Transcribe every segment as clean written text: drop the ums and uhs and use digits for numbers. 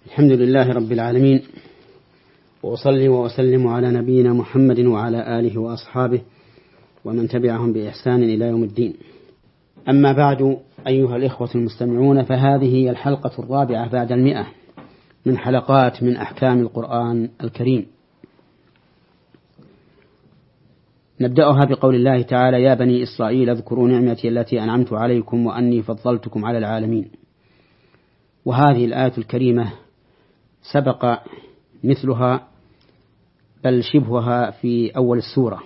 الحمد لله رب العالمين، وأصلي وأسلم على نبينا محمد وعلى آله وأصحابه ومن تبعهم بإحسان إلى يوم الدين. أما بعد، أيها الإخوة المستمعون، فهذه هي الحلقة 4 بعد 100 من حلقات من أحكام القرآن الكريم. نبدأها بقول الله تعالى: يا بني إسرائيل اذكروا نعمتي التي أنعمت عليكم وأني فضلتكم على العالمين. وهذه الآية الكريمة سبق مثلها بل شبهها في أول السورة.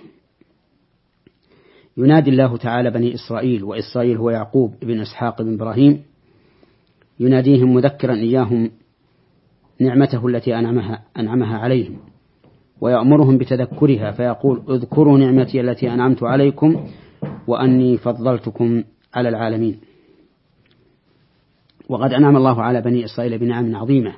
ينادي الله تعالى بني إسرائيل، وإسرائيل هو يعقوب بن إسحاق بن إبراهيم، يناديهم مذكرا إياهم نعمته التي أنعمها عليهم، ويأمرهم بتذكرها، فيقول: اذكروا نعمتي التي أنعمت عليكم وأني فضلتكم على العالمين. وقد أنعم الله على بني إسرائيل بنعم عظيمة،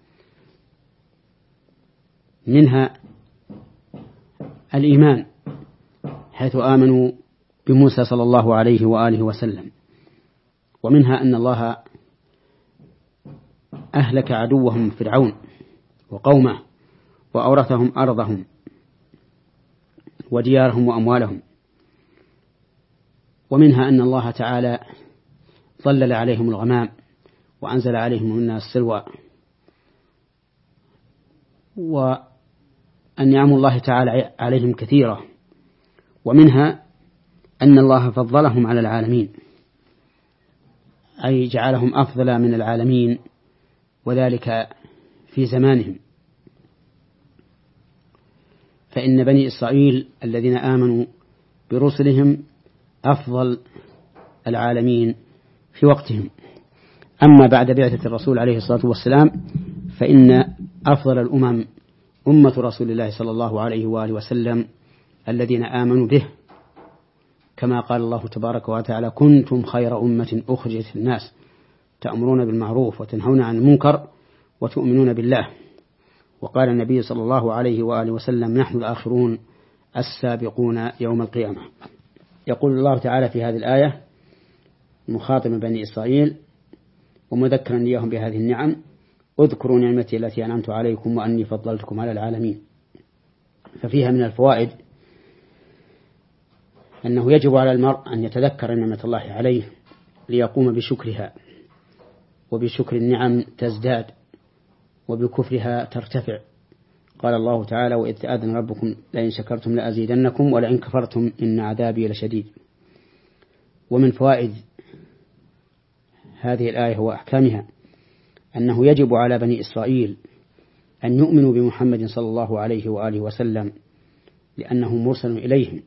منها الإيمان، حيث آمنوا بموسى صلى الله عليه وآله وسلم، ومنها أن الله أهلك عدوهم فرعون وقومه وأورثهم أرضهم وديارهم وأموالهم، ومنها أن الله تعالى ظلل عليهم الغمام وأنزل عليهم من السلوى، وأن نعم الله تعالى عليهم كثيرة، ومنها أن الله فضلهم على العالمين، أي جعلهم أفضل من العالمين، وذلك في زمانهم. فإن بني إسرائيل الذين آمنوا برسلهم أفضل العالمين في وقتهم. أما بعد بعثة الرسول عليه الصلاة والسلام فإن أفضل الأمم أمة رسول الله صلى الله عليه وآله وسلم الذين آمنوا به، كما قال الله تبارك وتعالى: كنتم خير أمة أخرجت للناس تأمرون بالمعروف وتنهون عن المنكر وتؤمنون بالله. وقال النبي صلى الله عليه وآله وسلم: نحن الآخرون السابقون يوم القيامة. يقول الله تعالى في هذه الآية مخاطبا بني إسرائيل ومذكرا إياهم بهذه النعم: اذكروا نعمتي التي أنعمت عليكم وأني فضلتكم على العالمين. ففيها من الفوائد أنه يجب على المرء أن يتذكر نعمة الله عليه ليقوم بشكرها، وبشكر النعم تزداد وبكفرها ترتفع. قال الله تعالى: وإذ تأذن ربكم لئن شكرتم لأزيدنكم ولئن كفرتم إن عذابي لشديد. ومن فوائد هذه الآية وأحكامها أنه يجب على بني إسرائيل أن يؤمنوا بمحمد صلى الله عليه وآله وسلم، لأنه مرسل إليهم،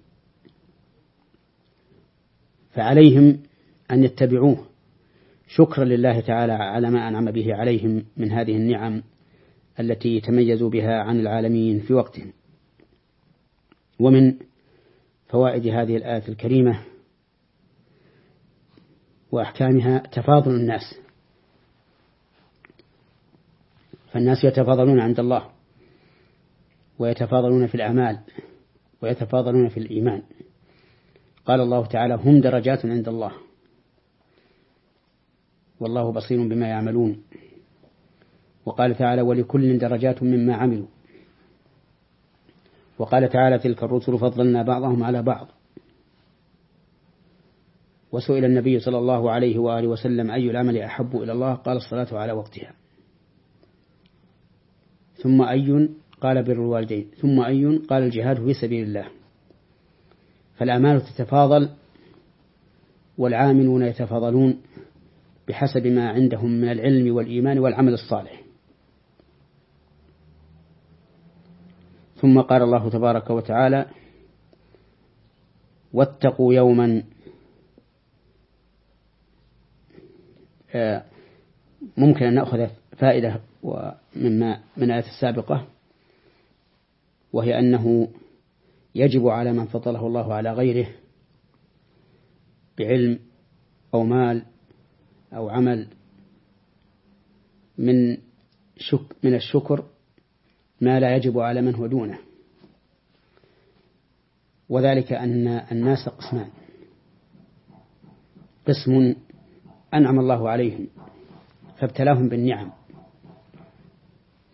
فعليهم أن يتبعوه شكرا لله تعالى على ما أنعم به عليهم من هذه النعم التي تميزوا بها عن العالمين في وقتهم. ومن فوائد هذه الآية الكريمة وأحكامها تفاضل الناس، فالناس يتفاضلون عند الله، ويتفاضلون في الأعمال، ويتفاضلون في الإيمان. قال الله تعالى: هم درجات عند الله والله بصير بما يعملون. وقال تعالى: ولكل درجات مما عملوا. وقال تعالى: تلك الرسل فضلنا بعضهم على بعض. وسئل النبي صلى الله عليه وآله وسلم: أي العمل أحب إلى الله؟ قال: الصلاة على وقتها. ثم أي؟ قال: بر الوالدين. ثم أي؟ قال: الجهاد في سبيل الله. فالأعمال تتفاضل، والعاملون يتفاضلون بحسب ما عندهم من العلم والإيمان والعمل الصالح. ثم قال الله تبارك وتعالى: واتقوا يوما. ممكن أن نأخذ فائدة من الآية السابقة، وهي أنه يجب على من فضله الله على غيره بعلم أو مال أو عمل من الشكر ما لا يجب على من هو دونه. وذلك أن الناس قسمان: قسم أنعم الله عليهم فابتلاهم بالنعم،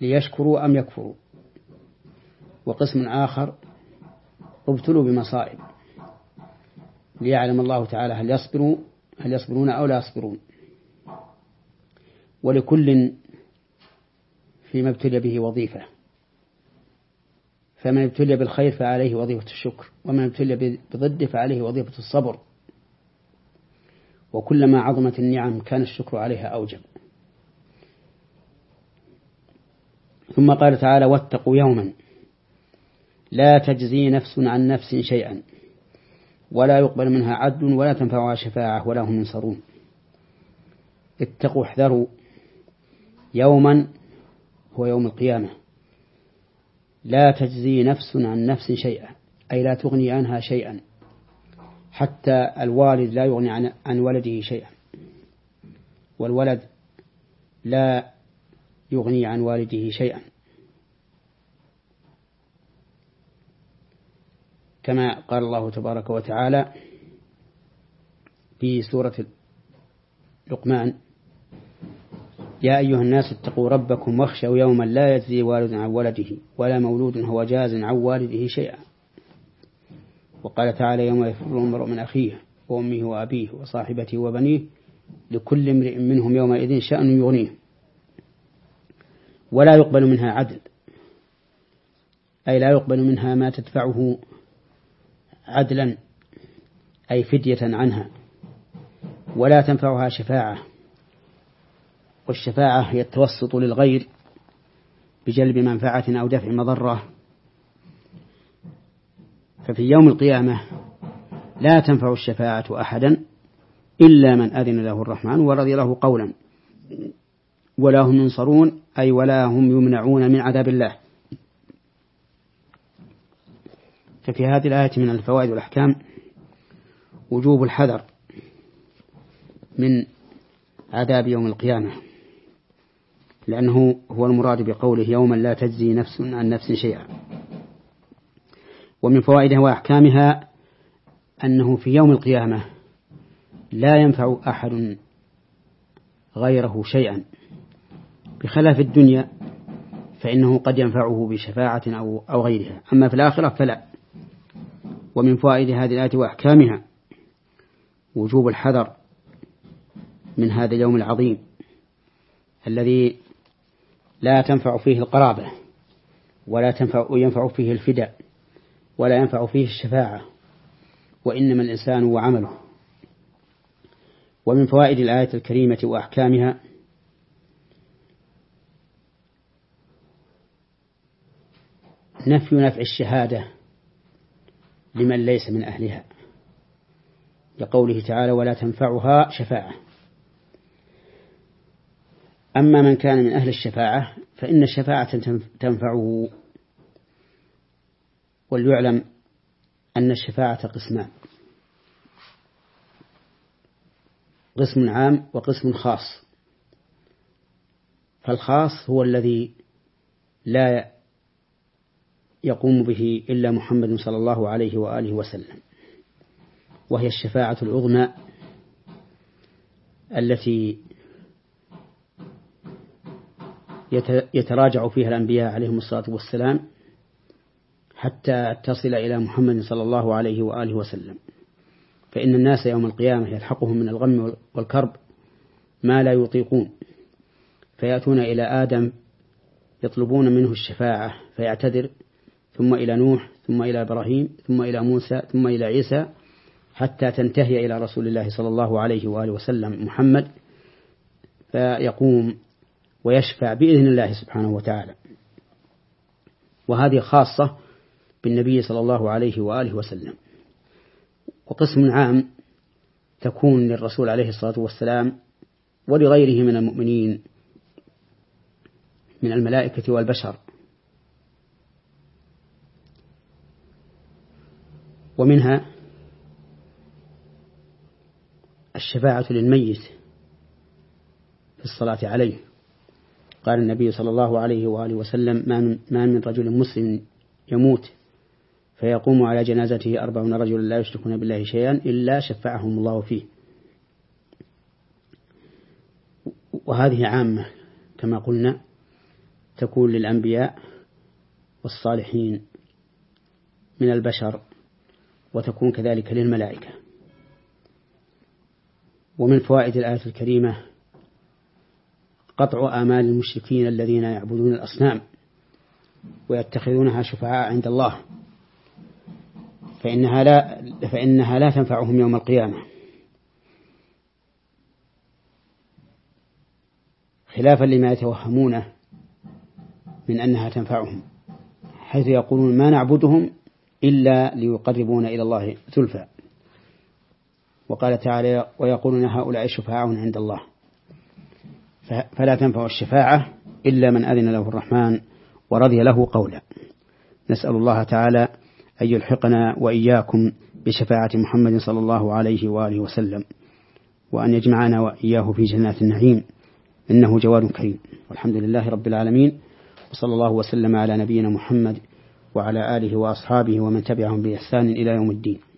ليشكروا أم يكفروا، وقسم آخر ابتلوا بمصائب ليعلم الله تعالى هل يصبرون أو لا يصبرون. ولكل فيما ابتلي به وظيفة، فمن ابتلي بالخير فعليه وظيفة الشكر، ومن ابتلي بضده فعليه وظيفة الصبر، وكلما عظمت النعم كان الشكر عليها أوجب. ثم قال تعالى: واتقوا يوما لا تجزي نفس عن نفس شيئا ولا يقبل منها عدل ولا تنفعها شفاعة ولا هم ينصرون. اتقوا احذروا يوما هو يوم القيامة لا تجزي نفس عن نفس شيئا، أي لا تغني عنها شيئا، حتى الوالد لا يغني عن ولده شيئا، والولد لا يغني عن والده شيئا، كما قال الله تبارك وتعالى في سورة لقمان: يا أيها الناس اتقوا ربكم واخشوا يوما لا يجزي والد عن ولده ولا مولود هو جاز عن والده شيئا. وقال تعالى: يوم يفر المرء من أخيه وأمه وأبيه وصاحبته وبنيه لكل امرئ منهم يومئذ شأن يغنيه ولا يقبل منها عدل، أي لا يقبل منها ما تدفعه عدلا، أي فدية عنها، ولا تنفعها شفاعة، والشفاعة هي التوسط للغير بجلب منفعة أو دفع مضرة. ففي يوم القيامة لا تنفع الشفاعة أحدا إلا من أذن له الرحمن ورضي له قولا ولا هم ينصرون، أي ولا هم يمنعون من عذاب الله. ففي هذه الآية من الفوائد والأحكام وجوب الحذر من عذاب يوم القيامة، لأنه هو المراد بقوله يوما لا تجزي نفس عن نفس شيئا. ومن فوائدها وأحكامها أنه في يوم القيامة لا ينفع أحد غيره شيئا، بخلاف الدنيا فإنه قد ينفعه بشفاعة أو غيرها، أما في الآخرة فلا. ومن فوائد هذه الآية وأحكامها وجوب الحذر من هذا اليوم العظيم الذي لا تنفع فيه القرابة ولا ينفع فيه الفداء ولا ينفع فيه الشفاعة، وإنما الإنسان وعمله. ومن فوائد الآية الكريمة وأحكامها نفي الشهادة لمن ليس من أهلها، لقوله تعالى: ولا تنفعها شفاعة. أما من كان من أهل الشفاعة فإن الشفاعة تنفعه. وليعلم أن الشفاعة قسمان: قسم عام وقسم خاص. فالخاص هو الذي لا يقوم به إلا محمد صلى الله عليه وآله وسلم، وهي الشفاعة العظمى التي يتراجع فيها الأنبياء عليهم الصلاة والسلام حتى تصل إلى محمد صلى الله عليه وآله وسلم. فإن الناس يوم القيامة يلحقهم من الغم والكرب ما لا يطيقون، فيأتون إلى آدم يطلبون منه الشفاعة فيعتذر، ثم إلى نوح، ثم إلى إبراهيم، ثم إلى موسى، ثم إلى عيسى، حتى تنتهي إلى رسول الله صلى الله عليه وآله وسلم محمد، فيقوم ويشفع بإذن الله سبحانه وتعالى. وهذه خاصة بالنبي صلى الله عليه وآله وسلم. وقسم عام تكون للرسول عليه الصلاة والسلام ولغيره من المؤمنين من الملائكة والبشر. ومنها الشفاعة للميت في الصلاة عليه. قال النبي صلى الله عليه وآله وسلم: ما من رجل مسلم يموت فيقوم على جنازته 40 رجلا لا يشركون بالله شيئا إلا شفعهم الله فيه. وهذه عامة كما قلنا، تكون للأنبياء والصالحين من البشر، وتكون كذلك للملائكة. ومن فوائد الآية الكريمة قطع آمال المشركين الذين يعبدون الأصنام ويتخذونها شفعاء عند الله، فإنها لا تنفعهم يوم القيامة، خلافا لما يتوهمونه من أنها تنفعهم، حيث يقولون ما نعبدهم إلا ليقربون إلى الله زلفى. وقال تعالى ويقولون هؤلاء شفعاء عند الله، فلا تنفع الشفاعة إلا من أذن له الرحمن ورضي له قولا. نسأل الله تعالى أن يلحقنا وإياكم بشفاعة محمد صلى الله عليه وآله وسلم، وأن يجمعنا وإياه في جنات النعيم، إنه جواد كريم. والحمد لله رب العالمين، وصلى الله وسلم على نبينا محمد وعلى آله وأصحابه ومن تبعهم بإحسان إلى يوم الدين.